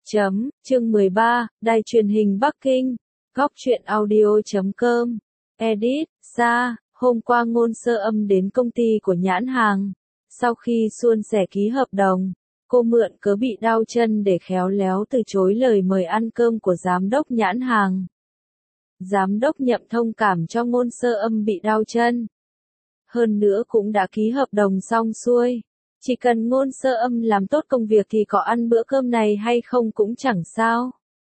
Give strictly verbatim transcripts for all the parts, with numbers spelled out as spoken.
Chấm, chương mười ba, Đài truyền hình Bắc Kinh, góc truyện audio chấm com, edit, ra, hôm qua Ngôn Sơ Âm đến công ty của nhãn hàng. Sau khi suôn sẻ ký hợp đồng, cô mượn cớ bị đau chân để khéo léo từ chối lời mời ăn cơm của giám đốc nhãn hàng. Giám đốc Nhậm thông cảm cho Ngôn Sơ Âm bị đau chân. Hơn nữa cũng đã ký hợp đồng xong xuôi. Chỉ cần Ngôn Sơ Âm làm tốt công việc thì có ăn bữa cơm này hay không cũng chẳng sao.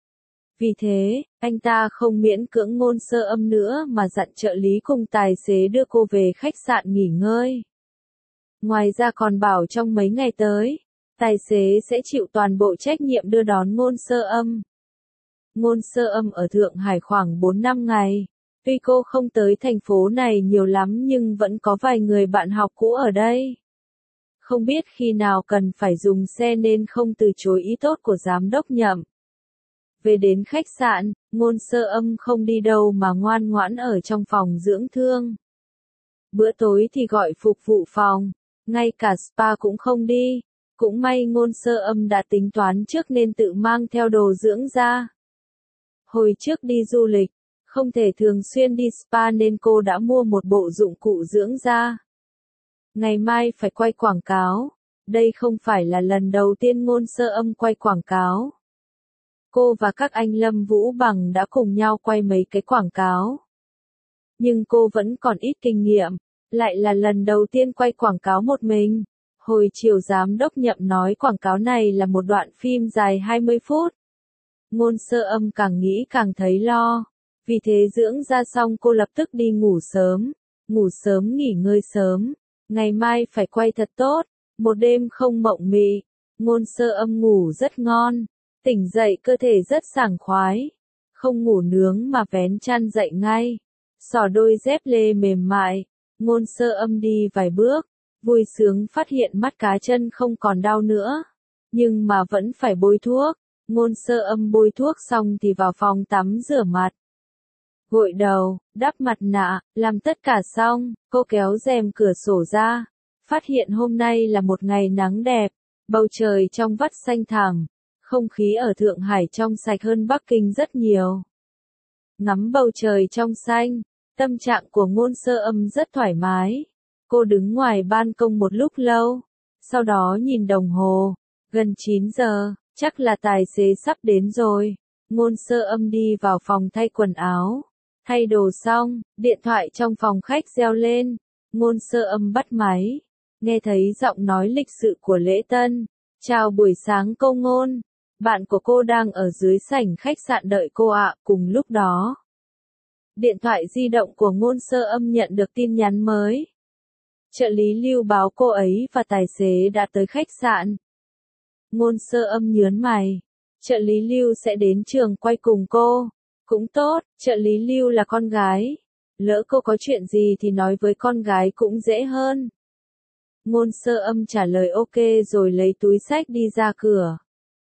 Vì thế, anh ta không miễn cưỡng Ngôn Sơ Âm nữa mà dặn trợ lý cùng tài xế đưa cô về khách sạn nghỉ ngơi. Ngoài ra còn bảo trong mấy ngày tới, tài xế sẽ chịu toàn bộ trách nhiệm đưa đón Ngôn Sơ Âm. Ngôn Sơ Âm ở Thượng Hải khoảng bốn năm ngày. Tuy cô không tới thành phố này nhiều lắm nhưng vẫn có vài người bạn học cũ ở đây. Không biết khi nào cần phải dùng xe nên không từ chối ý tốt của giám đốc Nhậm. Về đến khách sạn, Ngôn Sơ Âm không đi đâu mà ngoan ngoãn ở trong phòng dưỡng thương. Bữa tối thì gọi phục vụ phòng, ngay cả spa cũng không đi. Cũng may Ngôn Sơ Âm đã tính toán trước nên tự mang theo đồ dưỡng da. Hồi trước đi du lịch, không thể thường xuyên đi spa nên cô đã mua một bộ dụng cụ dưỡng da. Ngày mai phải quay quảng cáo. Đây không phải là lần đầu tiên Ngôn Sơ Âm quay quảng cáo. Cô và các anh Lâm Vũ Bằng đã cùng nhau quay mấy cái quảng cáo. Nhưng cô vẫn còn ít kinh nghiệm, lại là lần đầu tiên quay quảng cáo một mình. Hồi chiều giám đốc Nhậm nói quảng cáo này là một đoạn phim dài hai mươi phút. Ngôn Sơ Âm càng nghĩ càng thấy lo. Vì thế dưỡng da xong cô lập tức đi ngủ sớm. Ngủ sớm nghỉ ngơi sớm. Ngày mai phải quay thật tốt. Một đêm không mộng mị. Ngôn Sơ Âm ngủ rất ngon. Tỉnh dậy cơ thể rất sảng khoái. Không ngủ nướng mà vén chăn dậy ngay. Xỏ đôi dép lê mềm mại. Ngôn Sơ Âm đi vài bước. Vui sướng phát hiện mắt cá chân không còn đau nữa. Nhưng mà vẫn phải bôi thuốc. Ngôn Sơ Âm bôi thuốc xong thì vào phòng tắm rửa mặt. Gội đầu, đắp mặt nạ, làm tất cả xong, cô kéo rèm cửa sổ ra. Phát hiện hôm nay là một ngày nắng đẹp. Bầu trời trong vắt xanh thẳm. Không khí ở Thượng Hải trong sạch hơn Bắc Kinh rất nhiều. Ngắm bầu trời trong xanh, tâm trạng của Ngôn Sơ Âm rất thoải mái. Cô đứng ngoài ban công một lúc lâu, sau đó nhìn đồng hồ, gần chín giờ, chắc là tài xế sắp đến rồi. Ngôn Sơ Âm đi vào phòng thay quần áo, thay đồ xong, điện thoại trong phòng khách reo lên. Ngôn Sơ Âm bắt máy, nghe thấy giọng nói lịch sự của Lễ Tân. Chào buổi sáng cô Ngôn. Bạn của cô đang ở dưới sảnh khách sạn đợi cô ạ. Cùng lúc đó, điện thoại di động của Ngôn Sơ Âm nhận được tin nhắn mới. Trợ lý Lưu báo cô ấy và tài xế đã tới khách sạn. Ngôn Sơ Âm nhớn mày. Trợ lý Lưu sẽ đến trường quay cùng cô. Cũng tốt, trợ lý Lưu là con gái. Lỡ cô có chuyện gì thì nói với con gái cũng dễ hơn. Ngôn Sơ Âm trả lời ok rồi lấy túi xách đi ra cửa.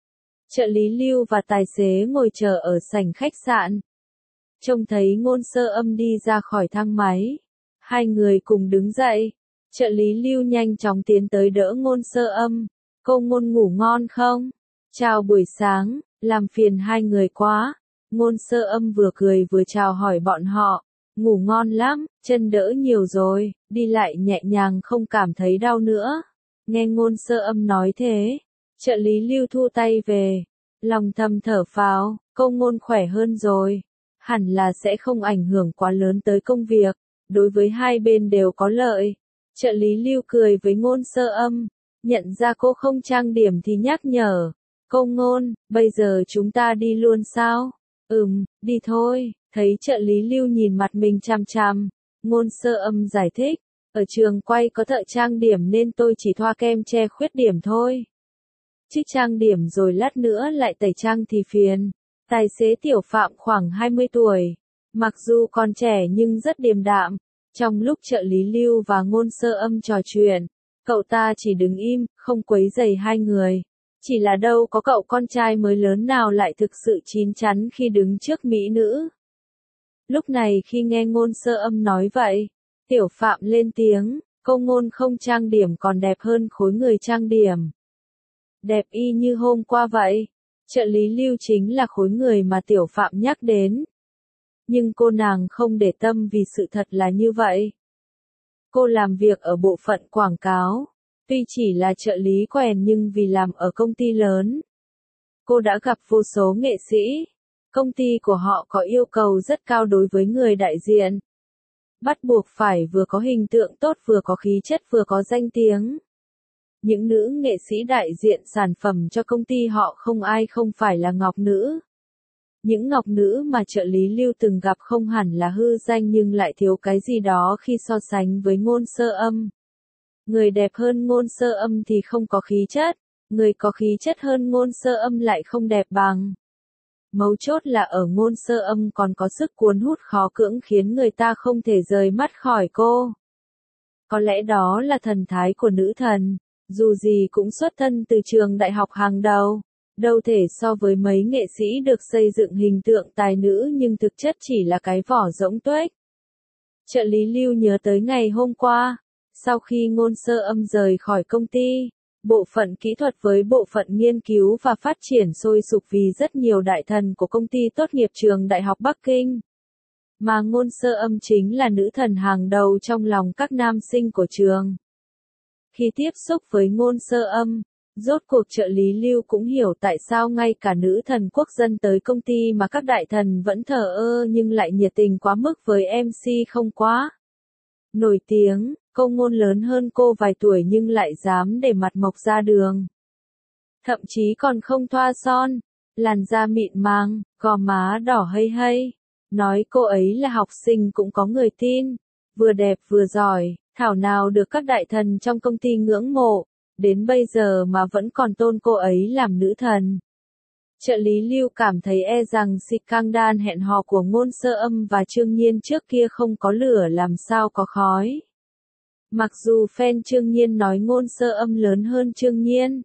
Trợ lý Lưu và tài xế ngồi chờ ở sảnh khách sạn. Trông thấy Ngôn Sơ Âm đi ra khỏi thang máy. Hai người cùng đứng dậy. Trợ lý Lưu nhanh chóng tiến tới đỡ Ngôn Sơ Âm. Cô Ngôn ngủ ngon không? Chào buổi sáng, làm phiền hai người quá. Ngôn Sơ Âm vừa cười vừa chào hỏi bọn họ. Ngủ ngon lắm, chân đỡ nhiều rồi, đi lại nhẹ nhàng không cảm thấy đau nữa. Nghe Ngôn Sơ Âm nói thế, trợ lý Lưu thu tay về. Lòng thầm thở phào, cô Ngôn khỏe hơn rồi. Hẳn là sẽ không ảnh hưởng quá lớn tới công việc. Đối với hai bên đều có lợi. Trợ lý Lưu cười với Ngôn Sơ Âm. Nhận ra cô không trang điểm thì nhắc nhở. Cô Ngôn, bây giờ chúng ta đi luôn sao? Ừm, đi thôi. Thấy trợ lý Lưu nhìn mặt mình chằm chằm. Ngôn Sơ Âm giải thích. Ở trường quay có thợ trang điểm nên tôi chỉ thoa kem che khuyết điểm thôi. Chứ trang điểm rồi lát nữa lại tẩy trang thì phiền. Tài xế Tiểu Phạm khoảng hai mươi tuổi. Mặc dù còn trẻ nhưng rất điềm đạm. Trong lúc trợ lý Lưu và Ngôn Sơ Âm trò chuyện, cậu ta chỉ đứng im, không quấy rầy hai người. Chỉ là đâu có cậu con trai mới lớn nào lại thực sự chín chắn khi đứng trước mỹ nữ. Lúc này khi nghe Ngôn Sơ Âm nói vậy, Tiểu Phạm lên tiếng, cô Ngôn không trang điểm còn đẹp hơn khối người trang điểm. Đẹp y như hôm qua vậy. Trợ lý Lưu chính là khối người mà Tiểu Phạm nhắc đến. Nhưng cô nàng không để tâm vì sự thật là như vậy. Cô làm việc ở bộ phận quảng cáo. Tuy chỉ là trợ lý quèn nhưng vì làm ở công ty lớn. Cô đã gặp vô số nghệ sĩ. Công ty của họ có yêu cầu rất cao đối với người đại diện. Bắt buộc phải vừa có hình tượng tốt vừa có khí chất vừa có danh tiếng. Những nữ nghệ sĩ đại diện sản phẩm cho công ty họ không ai không phải là ngọc nữ. Những ngọc nữ mà trợ lý Lưu từng gặp không hẳn là hư danh nhưng lại thiếu cái gì đó khi so sánh với Ngôn Sơ Âm. Người đẹp hơn Ngôn Sơ Âm thì không có khí chất, người có khí chất hơn Ngôn Sơ Âm lại không đẹp bằng. Mấu chốt là ở Ngôn Sơ Âm còn có sức cuốn hút khó cưỡng khiến người ta không thể rời mắt khỏi cô. Có lẽ đó là thần thái của nữ thần, dù gì cũng xuất thân từ trường đại học hàng đầu, đâu thể so với mấy nghệ sĩ được xây dựng hình tượng tài nữ nhưng thực chất chỉ là cái vỏ rỗng tuếch. Trợ lý Lưu nhớ tới ngày hôm qua, sau khi Ngôn Sơ Âm rời khỏi công ty, bộ phận kỹ thuật với bộ phận nghiên cứu và phát triển sôi sục vì rất nhiều đại thần của công ty tốt nghiệp trường Đại học Bắc Kinh. Mà Ngôn Sơ Âm chính là nữ thần hàng đầu trong lòng các nam sinh của trường. Khi tiếp xúc với Ngôn Sơ Âm, rốt cuộc trợ lý Lưu cũng hiểu tại sao ngay cả nữ thần quốc dân tới công ty mà các đại thần vẫn thờ ơ nhưng lại nhiệt tình quá mức với em xê không quá. Nổi tiếng, cô Ngôn lớn hơn cô vài tuổi nhưng lại dám để mặt mộc ra đường. Thậm chí còn không thoa son, làn da mịn màng, gò má đỏ hây hây. Nói cô ấy là học sinh cũng có người tin, vừa đẹp vừa giỏi, thảo nào được các đại thần trong công ty ngưỡng mộ, đến bây giờ mà vẫn còn tôn cô ấy làm nữ thần. Trợ lý Lưu cảm thấy e rằng scandal hẹn hò của Ngôn Sơ Âm và Trương Nhiên trước kia không có lửa làm sao có khói. Mặc dù fan Trương Nhiên nói Ngôn Sơ Âm lớn hơn Trương Nhiên.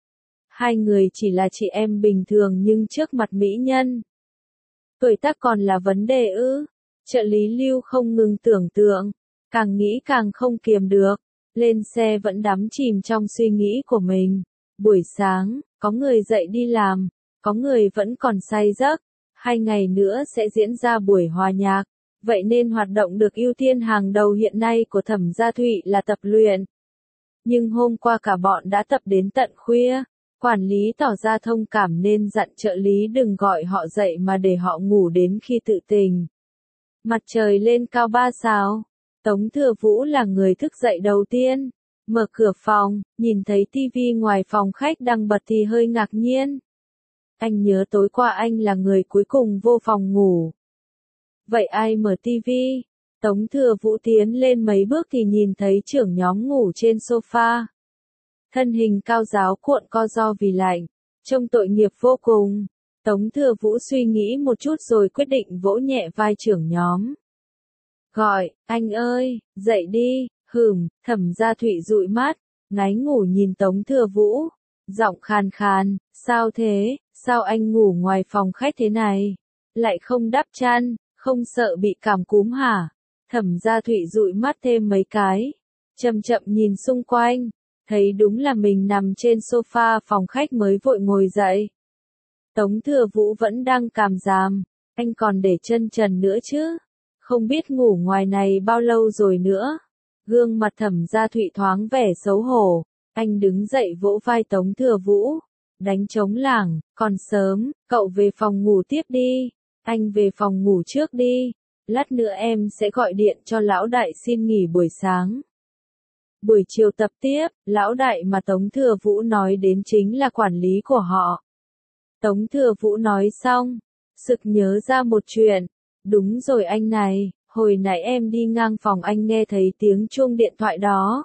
Hai người chỉ là chị em bình thường nhưng trước mặt mỹ nhân. Tuổi tác còn là vấn đề ư? Trợ lý Lưu không ngừng tưởng tượng, càng nghĩ càng không kiềm được, lên xe vẫn đắm chìm trong suy nghĩ của mình. Buổi sáng, có người dậy đi làm, có người vẫn còn say giấc, hai ngày nữa sẽ diễn ra buổi hòa nhạc, vậy nên hoạt động được ưu tiên hàng đầu hiện nay của Thẩm Gia Thụy là tập luyện. Nhưng hôm qua cả bọn đã tập đến tận khuya. Quản lý tỏ ra thông cảm nên dặn trợ lý đừng gọi họ dậy mà để họ ngủ đến khi tự tỉnh. Mặt trời lên cao ba sao. Tống Thừa Vũ là người thức dậy đầu tiên. Mở cửa phòng, nhìn thấy tivi ngoài phòng khách đang bật thì hơi ngạc nhiên. Anh nhớ tối qua anh là người cuối cùng vô phòng ngủ. Vậy ai mở tivi? Tống Thừa Vũ tiến lên mấy bước thì nhìn thấy trưởng nhóm ngủ trên sofa. Thân hình cao ráo cuộn co ro vì lạnh, trông tội nghiệp vô cùng. Tống Thừa Vũ suy nghĩ một chút rồi quyết định vỗ nhẹ vai trưởng nhóm. Gọi, anh ơi, dậy đi, hửm, Thẩm Gia Thụy dụi mắt, ngáy ngủ nhìn Tống Thừa Vũ. Giọng khàn khàn, sao thế, sao anh ngủ ngoài phòng khách thế này? Lại không đắp chăn, không sợ bị cảm cúm hả? Thẩm Gia Thụy dụi mắt thêm mấy cái, chậm chậm nhìn xung quanh. Thấy đúng là mình nằm trên sofa phòng khách mới vội ngồi dậy. Tống Thừa Vũ vẫn đang càm ràm, anh còn để chân trần nữa chứ, không biết ngủ ngoài này bao lâu rồi nữa. Gương mặt Thẩm Gia Thụy thoáng vẻ xấu hổ, anh đứng dậy vỗ vai Tống Thừa Vũ, đánh trống lảng, còn sớm, cậu về phòng ngủ tiếp đi, anh về phòng ngủ trước đi, lát nữa em sẽ gọi điện cho lão đại xin nghỉ buổi sáng. Buổi chiều tập tiếp, lão đại mà Tống Thừa Vũ nói đến chính là quản lý của họ. Tống Thừa Vũ nói xong, sực nhớ ra một chuyện. Đúng rồi anh này, hồi nãy em đi ngang phòng anh nghe thấy tiếng chuông điện thoại đó.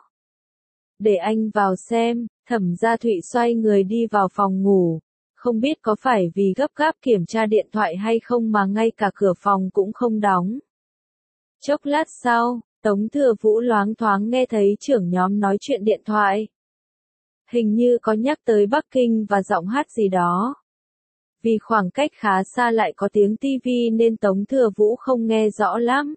Để anh vào xem, Thẩm Gia Thụy xoay người đi vào phòng ngủ. Không biết có phải vì gấp gáp kiểm tra điện thoại hay không mà ngay cả cửa phòng cũng không đóng. Chốc lát sau, Tống Thừa Vũ loáng thoáng nghe thấy trưởng nhóm nói chuyện điện thoại. Hình như có nhắc tới Bắc Kinh và giọng hát gì đó. Vì khoảng cách khá xa lại có tiếng tivi nên Tống Thừa Vũ không nghe rõ lắm.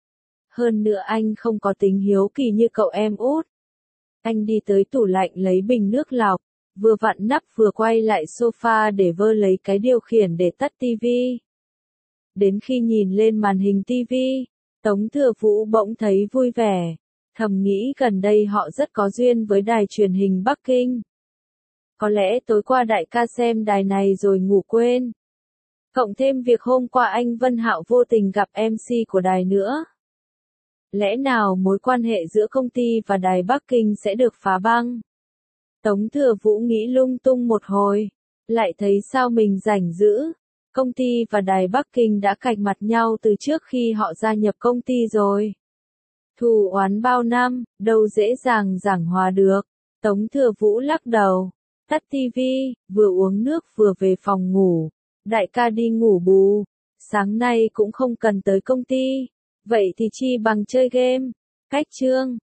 Hơn nữa anh không có tính hiếu kỳ như cậu em út. Anh đi tới tủ lạnh lấy bình nước lọc, vừa vặn nắp vừa quay lại sofa để vơ lấy cái điều khiển để tắt tivi. Đến khi nhìn lên màn hình tivi, Tống Thừa Vũ bỗng thấy vui vẻ, thầm nghĩ gần đây họ rất có duyên với đài truyền hình Bắc Kinh. Có lẽ tối qua đại ca xem đài này rồi ngủ quên. Cộng thêm việc hôm qua anh Vân Hạo vô tình gặp em xê của đài nữa. Lẽ nào mối quan hệ giữa công ty và đài Bắc Kinh sẽ được phá băng? Tống Thừa Vũ nghĩ lung tung một hồi, lại thấy sao mình rảnh dữ. Công ty và đài Bắc Kinh đã cạch mặt nhau từ trước khi họ gia nhập công ty rồi. Thù oán bao năm, đâu dễ dàng giảng hòa được. Tống Thừa Vũ lắc đầu, tắt tivi, vừa uống nước vừa về phòng ngủ. Đại ca đi ngủ bù, sáng nay cũng không cần tới công ty, vậy thì chi bằng chơi game. Cách chương